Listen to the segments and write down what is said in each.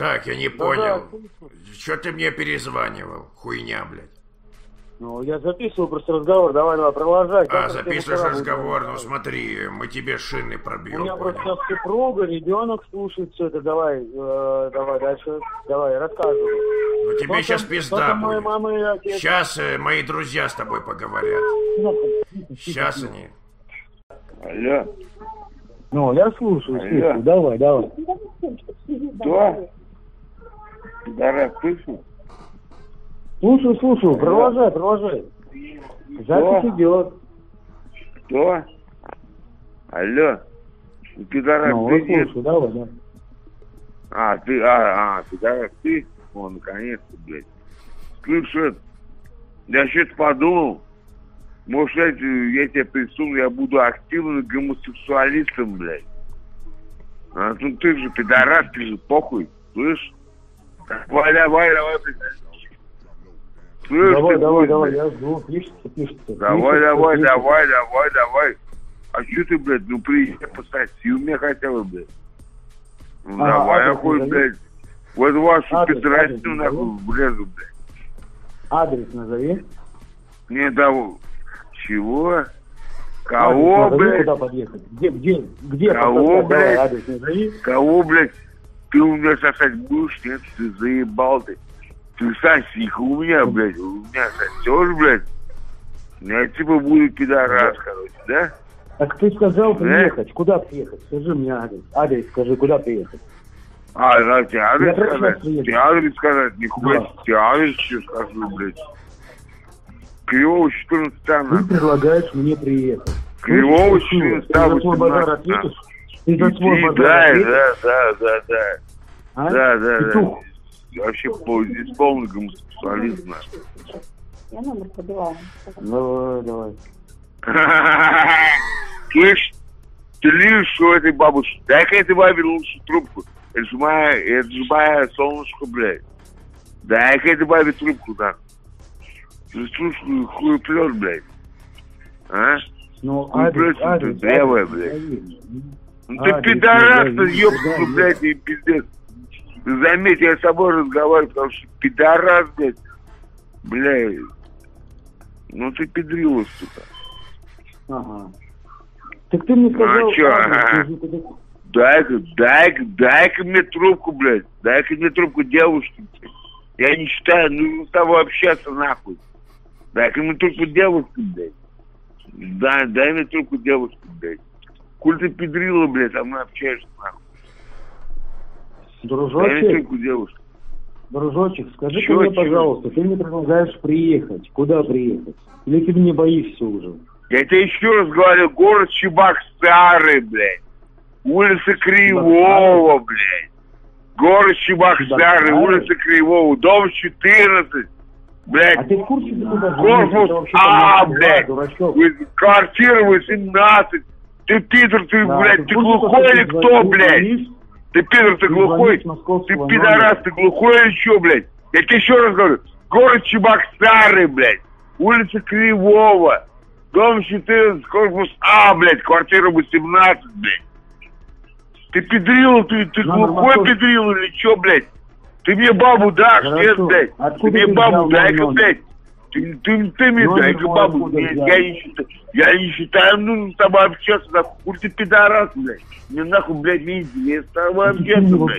Так, я не понял. Чё ты мне перезванивал? Хуйня, блядь. Ну, я записывал просто разговор, давай, продолжай. Записываешь разговор, ну смотри, мы тебе шины пробьем. У меня просто супруга, ребенок слушает все это, давай дальше, давай, рассказывай. Ну тебе сейчас пизда будет. Сейчас мои друзья с тобой поговорят. Сейчас они. Алло. Ну, я слушаю, давай. Что? Пидорас, слышишь? Слушаю, продолжай. Запись идет. Что? Алло. Пидорас, ты здесь? Слушаю, давай. Пидорас, ты? О, наконец-то, блядь. Слышь, я что-то подумал. Может, я тебя присуну, я буду активным гомосексуалистом, блядь. Ну ты же пидорас, ты же похуй, слышь? Давай, блядь. Слышь, давай, я жду, пишется. Давай. А что ты, блядь, ну приезжай, пососи у меня хотя бы, блядь. Ну давай, охуй, блядь. Вот вашу пидорасину, нахуй, влезу, блядь. Адрес назови. Не, давай. Чего? Кого, блядь? Куда подъехать? Где? Кого, блядь? Адрес назови. Кого, блядь? Ты у меня сосать будешь? Нет, ты заебал ты. Ты соси-ка у меня, блядь. У меня сосешь, блядь. Я типа буду пидорас, короче, да? Так ты сказал приехать. Куда приехать? Скажи мне адрес. Адрес скажи, куда приехать? Тебе адрес сказать? Тебе адрес сказать? Нихуя, тебе адрес еще скажу, блядь. Кривого 14 Ты предлагаешь мне приехать. Кривого 14 Ты за свой базар ответишь? Ты за свой базар ответишь? Да. Петух. Вообще здесь полный гомосексуализм. Я номер подавала. Давай. Слышь, ты лишь у этой бабушки. Дай-ка этой бабе лучше трубку. Это же моя солнышко, блядь. Дай-ка этой бабе трубку, да. Ты слушай, хуеплёт, блядь. А? Ну, хуеплёт, ты древая, блядь. Ну ты пидорас, ты ёбка, блядь, и пиздец. Ты заметь, я с собой разговариваю, потому что пидорас, блядь. Блядь. Ну ты педрила, сука. Ага. Так ты мне сказал... Дай-ка мне трубку, блядь. Дай-ка мне трубку девушки. Я не считаю, нужно с тобой общаться, нахуй. Дай-ка мне трубку девушки, блядь. Дай мне трубку девушки, блядь. Коль ты педрила, блядь, а мы общаешься, нахуй. Дружочек, скажи мне, пожалуйста, ты мне предлагаешь приехать. Куда приехать? Или ты мне боишься уже? Я тебе еще раз говорю, город Чебоксары, блядь. Улица Кривого, блядь. Город Чебоксары, улица Кривого, дом 14, блядь. А ты в курсе, корпус блядь. Квартира 18. Ты пидор, ты, блядь, ты глухой или кто, блядь? Ты пидор, ты глухой? Ты пидорас, ты глухой или что, блядь? Я тебе еще раз говорю. Город Чебоксары, блядь. Улица Кривого. Дом 14, корпус блядь. Квартира 18, блядь. Ты педрил, ты глухой педрил или что, блядь? Ты мне бабу дашь, нет, блядь? Ты мне бабу дай-ка, блядь. Ты мне дай-ка бабу. Я не считаю, нужно с тобой общаться, нахуй. Хуй ты пидорас, блядь. Мне нахуй, блядь, не интересно с тобой общаться, блядь.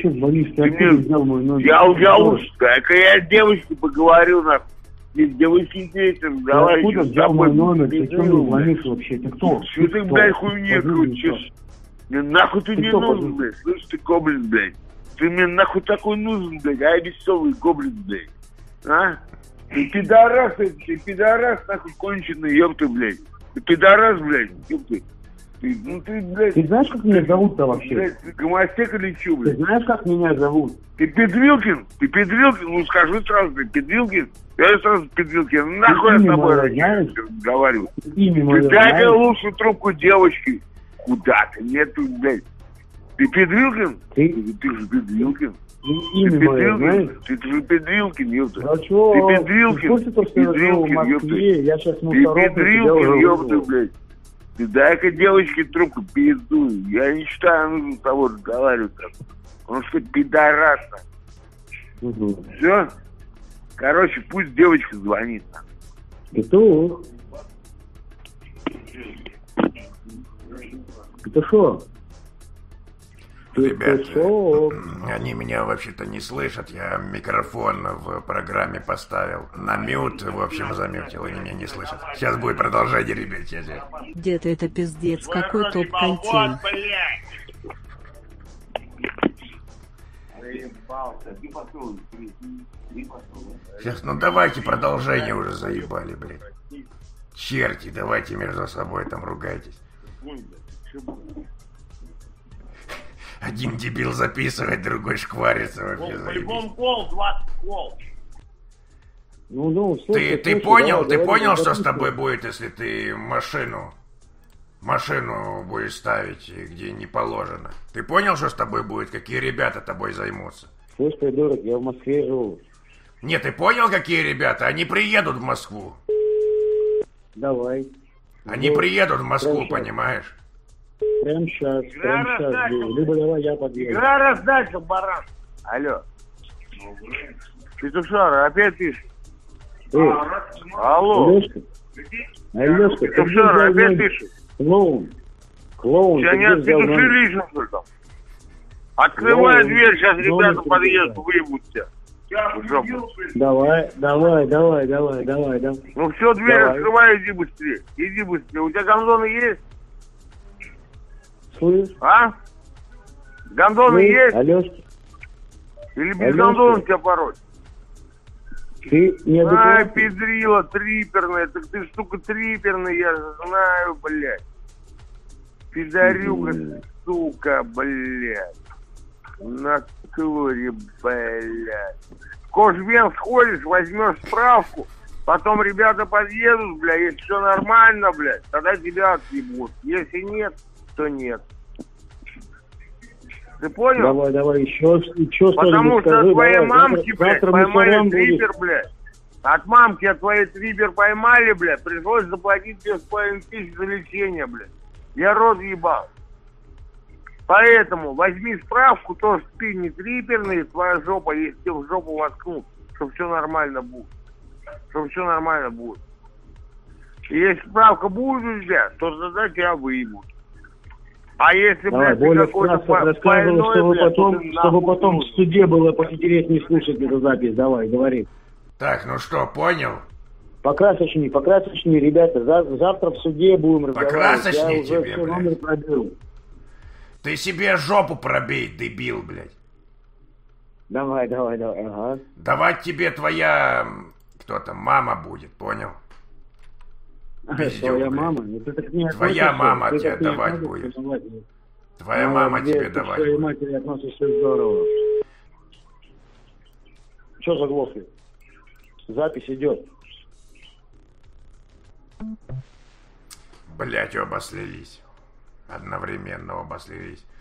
Я лучше, дай-ка я с девочкой поговорю, нахуй. С девочкой интересно разговаривать. Откуда взял мой номер? Ты что мне звонишь вообще? Ты кто? Что ты, блядь, хуйню крутишь? Мне нахуй ты не нужен, блядь. Слышь, ты гоблин, блядь. Ты мне нахуй такой нужен, блядь. А я веселый гоблин, блядь. А? Ты пидорас, нахуй, конченый, ёпты, блядь. Ты пидорас, блядь, ёпты. Ты, блядь... Ты знаешь, как меня зовут-то вообще? Блядь, ты гомостек или чё, блядь? Ты знаешь, как меня зовут? Ты Педрилкин? Ну скажи сразу, ты Педрилкин? Я сразу Педрилкин. Нахуй я с тобой разговариваю. Ты дай-ка лучше трубку девочки. Куда ты? Нету, блядь. Ты Педрилкин? Ты же Педрилкин. Имя мое, знаешь? Ты же Педрилкин, ёпта. А чё? Ты Педрилкин. Педрилкин, ёпта. Я сейчас Ты Педрилкин, ёпта, блядь. Ты дай-ка девочке трубку пизду. Я не считаю, нужно с тобой разговаривать. Потому что пидорас. Угу. Все? Короче, пусть девочка звонит. Петух. Петушок. Ребят, Петушок. они меня вообще-то не слышат. Я микрофон в программе поставил на мют, в общем, замютил, они меня не слышат. Сейчас будет продолжение, ребят. Дед, это пиздец, какой топ-контент. Сейчас, ну давайте продолжение уже заебали, блядь. Черти, давайте между собой там ругайтесь. Один дебил записывает, другой шкварится вообще. По-любому кол, 20 кол. Ну, слушай, Ты понял, что с тобой будет, если ты машину будешь ставить, где не положено? Ты понял, что с тобой будет? Какие ребята тобой займутся? Слушай, придурок, я в Москве живу. Нет, ты понял, какие ребята? Они приедут в Москву. Давай. Они приедут в Москву, понимаешь? Прям сейчас. Либо давай я подъеду. Игра раздача, баран. Алло. Петушара, опять пишешь? Алло. Алёшка, Петушара, опять пишешь? Клоун. Сейчас не отпетушили еще что-то. Открывай дверь, сейчас ребята подъедут, выебут тебя. Давай. Ну все, дверь открывай, иди быстрее. У тебя гондоны есть? Слышь? А? Гондоны есть? Алёшка. Или без гондонов тебя пороть? Ты неадекватный. Ай, педрила, триперная. Так ты штука триперная, я знаю, блядь. Пидорюга, сука, блядь. На туре, блядь. В кожвен сходишь, возьмешь справку, потом ребята подъедут, блядь, если все нормально, блядь, тогда тебя отъебут. Если нет, то нет. Ты понял? Давай, еще потому что скажи, от твоей давай, мамки, блядь, завтра поймали трипер, блядь. От мамки от твоей трипер поймали, блядь, пришлось заплатить 2500 за лечение, блядь. Я рот ебал. Поэтому возьми справку, то, что ты не триперный, твоя жопа, если тебе в жопу воткнут, чтобы все нормально будет. И если справка будет у тебя, то тогда тебя выебут. А если, блядь, ты какой-то рассказывал, чтобы потом в суде было поинтереснее слушать эту запись. Давай, говори. Так, ну что, понял? Покрасочнее, ребята. Завтра в суде будем разговаривать. Покрасочнее я уже тебе, все блядь. номер пробил. Ты себе жопу пробей, дебил, блядь. Давай, ага. Давать тебе твоя... Кто там, мама будет, понял? Пиздюк, Твоя блядь. мама? Ну, ты так не Твоя относишься, мама ты тебе так не давать относишься, будет. давай. Твоя мама Молодец, тебе ты к давать своей будет. матери относишься здорово. Че заглохли? Запись идет. Блять, оба слились. Одновременно оба слились.